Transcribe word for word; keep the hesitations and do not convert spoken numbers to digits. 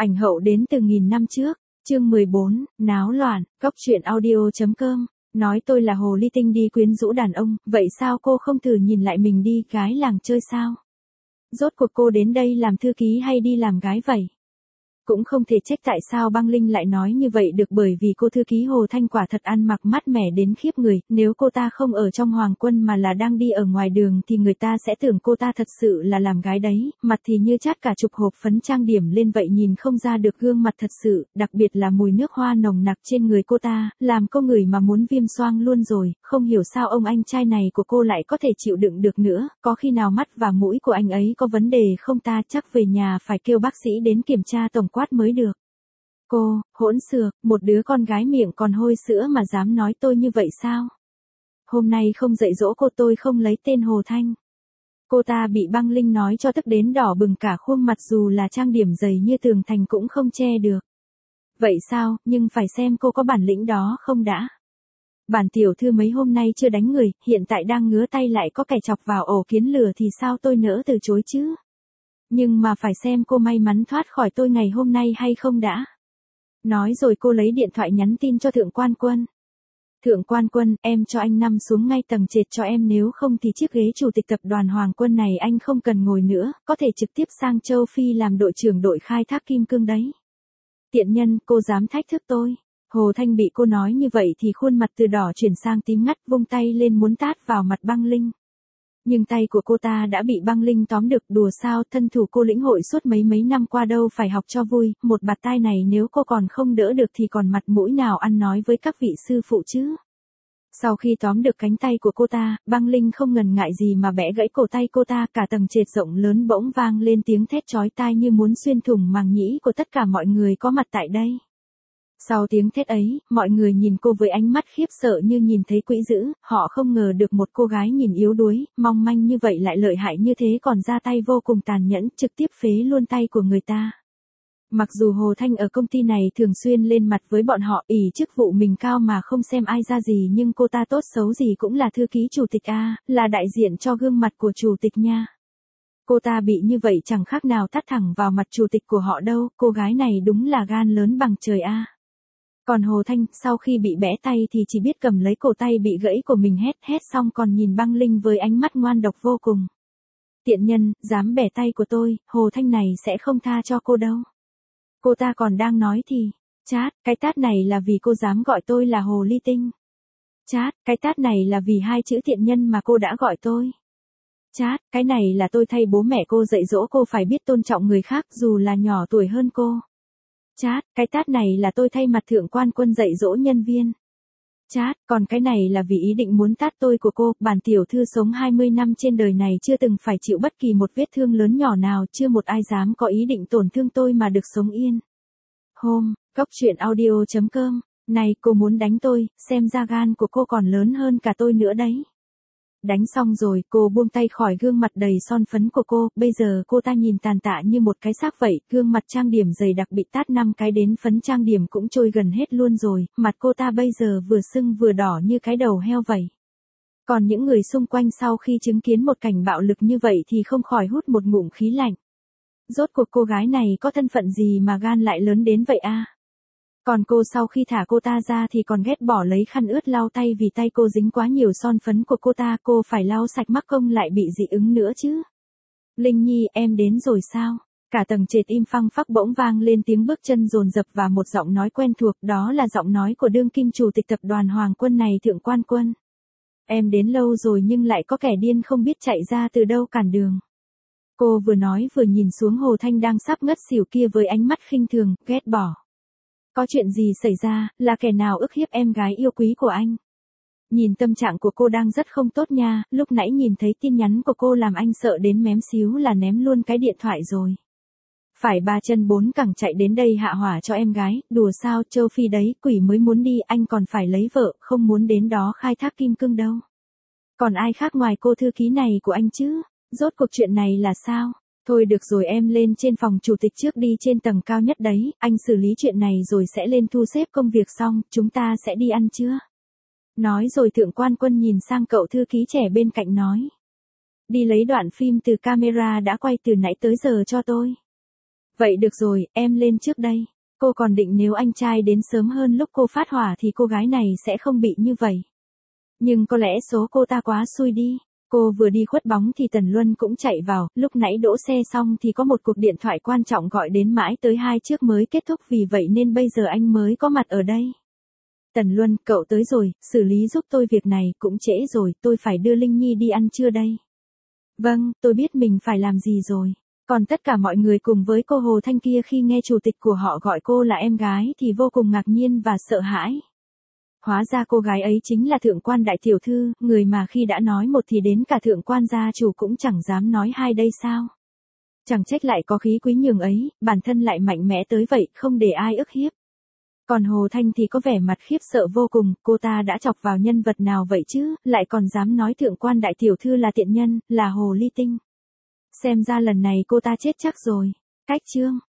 Ảnh hậu đến từ nghìn năm trước, chương mười bốn, náo loạn, góc truyện audio.com, nói tôi là hồ ly tinh đi quyến rũ đàn ông, vậy sao cô không thử nhìn lại mình đi, gái làng chơi sao? Rốt cuộc cô đến đây làm thư ký hay đi làm gái vậy? Cũng không thể trách tại sao băng Linh lại nói như vậy được, bởi vì cô thư ký Hồ Thanh quả thật ăn mặc mát mẻ đến khiếp người, nếu cô ta không ở trong hoàng quân mà là đang đi ở ngoài đường thì người ta sẽ tưởng cô ta thật sự là làm gái đấy, mặt thì như chát cả chục hộp phấn trang điểm lên vậy, nhìn không ra được gương mặt thật sự, đặc biệt là mùi nước hoa nồng nặc trên người cô ta, làm cô ngửi mà muốn viêm xoang luôn rồi, không hiểu sao ông anh trai này của cô lại có thể chịu đựng được nữa, có khi nào mắt và mũi của anh ấy có vấn đề không ta, chắc về nhà phải kêu bác sĩ đến kiểm tra tổng quát mới được. Cô, hỗn xược, một đứa con gái miệng còn hôi sữa mà dám nói tôi như vậy sao? Hôm nay không dạy dỗ cô tôi không lấy tên Hồ Thanh. Cô ta bị băng Linh nói cho tức đến đỏ bừng cả khuôn mặt, dù là trang điểm dày như tường thành cũng không che được. Vậy sao, nhưng phải xem cô có bản lĩnh đó không đã. Bản tiểu thư mấy hôm nay chưa đánh người, hiện tại đang ngứa tay lại có kẻ chọc vào ổ kiến lửa thì sao tôi nỡ từ chối chứ? Nhưng mà phải xem cô may mắn thoát khỏi tôi ngày hôm nay hay không đã. Nói rồi cô lấy điện thoại nhắn tin cho Thượng Quan Quân. Thượng Quan Quân, em cho anh nằm xuống ngay tầng trệt cho em, nếu không thì chiếc ghế chủ tịch tập đoàn Hoàng Quân này anh không cần ngồi nữa, có thể trực tiếp sang châu Phi làm đội trưởng đội khai thác kim cương đấy. Tiện nhân, cô dám thách thức tôi. Hồ Thanh bị cô nói như vậy thì khuôn mặt từ đỏ chuyển sang tím ngắt, vung tay lên muốn tát vào mặt băng Linh. Nhưng tay của cô ta đã bị băng Linh tóm được, đùa sao, thân thủ cô lĩnh hội suốt mấy mấy năm qua đâu phải học cho vui, một bạt tai này nếu cô còn không đỡ được thì còn mặt mũi nào ăn nói với các vị sư phụ chứ. Sau khi tóm được cánh tay của cô ta, băng Linh không ngần ngại gì mà bẻ gãy cổ tay cô ta, cả tầng trệt rộng lớn bỗng vang lên tiếng thét chói tai như muốn xuyên thủng màng nhĩ của tất cả mọi người có mặt tại đây. Sau tiếng thét ấy, mọi người nhìn cô với ánh mắt khiếp sợ như nhìn thấy quỷ dữ, họ không ngờ được một cô gái nhìn yếu đuối, mong manh như vậy lại lợi hại như thế, còn ra tay vô cùng tàn nhẫn, trực tiếp phế luôn tay của người ta. Mặc dù Hồ Thanh ở công ty này thường xuyên lên mặt với bọn họ, ỷ chức vụ mình cao mà không xem ai ra gì, nhưng cô ta tốt xấu gì cũng là thư ký chủ tịch a, là đại diện cho gương mặt của chủ tịch nha. Cô ta bị như vậy chẳng khác nào tát thẳng vào mặt chủ tịch của họ đâu, cô gái này đúng là gan lớn bằng trời a. Còn Hồ Thanh, sau khi bị bẽ tay thì chỉ biết cầm lấy cổ tay bị gãy của mình, hét hét xong còn nhìn băng Linh với ánh mắt ngoan độc vô cùng. Tiện nhân, dám bẻ tay của tôi, Hồ Thanh này sẽ không tha cho cô đâu. Cô ta còn đang nói thì, chát, cái tát này là vì cô dám gọi tôi là hồ ly tinh. Chát, cái tát này là vì hai chữ tiện nhân mà cô đã gọi tôi. Chát, cái này là tôi thay bố mẹ cô dạy dỗ cô phải biết tôn trọng người khác dù là nhỏ tuổi hơn cô. Chát, cái tát này là tôi thay mặt Thượng Quan Quân dạy dỗ nhân viên. Chát, còn cái này là vì ý định muốn tát tôi của cô, bản tiểu thư sống hai mươi năm trên đời này chưa từng phải chịu bất kỳ một vết thương lớn nhỏ nào, chưa một ai dám có ý định tổn thương tôi mà được sống yên. Hôm, góc truyện audio.com, này cô muốn đánh tôi, xem ra gan của cô còn lớn hơn cả tôi nữa đấy. Đánh xong rồi, cô buông tay khỏi gương mặt đầy son phấn của cô, bây giờ cô ta nhìn tàn tạ như một cái xác vậy, gương mặt trang điểm dày đặc bị tát năm cái đến phấn trang điểm cũng trôi gần hết luôn rồi, mặt cô ta bây giờ vừa sưng vừa đỏ như cái đầu heo vậy. Còn những người xung quanh sau khi chứng kiến một cảnh bạo lực như vậy thì không khỏi hút một ngụm khí lạnh. Rốt cuộc cô gái này có thân phận gì mà gan lại lớn đến vậy a? Còn cô sau khi thả cô ta ra thì còn ghét bỏ lấy khăn ướt lau tay vì tay cô dính quá nhiều son phấn của cô ta, cô phải lau sạch mắc công lại bị dị ứng nữa chứ. Linh Nhi, em đến rồi sao? Cả tầng trệt im phăng phắc, bỗng vang lên tiếng bước chân dồn dập và một giọng nói quen thuộc, đó là giọng nói của đương kim chủ tịch tập đoàn Hoàng Quân này, Thượng Quan Quân. Em đến lâu rồi nhưng lại có kẻ điên không biết chạy ra từ đâu cản đường. Cô vừa nói vừa nhìn xuống Hồ Thanh đang sắp ngất xỉu kia với ánh mắt khinh thường, ghét bỏ. Có chuyện gì xảy ra, là kẻ nào ức hiếp em gái yêu quý của anh? Nhìn tâm trạng của cô đang rất không tốt nha, lúc nãy nhìn thấy tin nhắn của cô làm anh sợ đến mém xíu là ném luôn cái điện thoại rồi. Phải ba chân bốn cẳng chạy đến đây hạ hỏa cho em gái, đùa sao, châu Phi đấy, quỷ mới muốn đi, anh còn phải lấy vợ, không muốn đến đó khai thác kim cương đâu. Còn ai khác ngoài cô thư ký này của anh chứ? Rốt cuộc chuyện này là sao? Thôi được rồi, em lên trên phòng chủ tịch trước đi, trên tầng cao nhất đấy, anh xử lý chuyện này rồi sẽ lên thu xếp công việc xong, chúng ta sẽ đi ăn trưa. Nói rồi Thượng Quan Quân nhìn sang cậu thư ký trẻ bên cạnh nói. Đi lấy đoạn phim từ camera đã quay từ nãy tới giờ cho tôi. Vậy được rồi, em lên trước đây. Cô còn định nếu anh trai đến sớm hơn lúc cô phát hỏa thì cô gái này sẽ không bị như vậy. Nhưng có lẽ số cô ta quá xui đi. Cô vừa đi khuất bóng thì Tần Luân cũng chạy vào, lúc nãy đỗ xe xong thì có một cuộc điện thoại quan trọng gọi đến mãi tới hai chiếc mới kết thúc, vì vậy nên bây giờ anh mới có mặt ở đây. Tần Luân, cậu tới rồi, xử lý giúp tôi việc này, cũng trễ rồi, tôi phải đưa Linh Nhi đi ăn trưa đây. Vâng, tôi biết mình phải làm gì rồi. Còn tất cả mọi người cùng với cô Hồ Thanh kia khi nghe chủ tịch của họ gọi cô là em gái thì vô cùng ngạc nhiên và sợ hãi. Hóa ra cô gái ấy chính là thượng quan đại tiểu thư, người mà khi đã nói một thì đến cả thượng quan gia chủ cũng chẳng dám nói hai đây sao. Chẳng trách lại có khí quý nhường ấy, bản thân lại mạnh mẽ tới vậy, không để ai ức hiếp. Còn Hồ Thanh thì có vẻ mặt khiếp sợ vô cùng, cô ta đã chọc vào nhân vật nào vậy chứ, lại còn dám nói thượng quan đại tiểu thư là tiện nhân, là hồ ly tinh. Xem ra lần này cô ta chết chắc rồi. Cách chương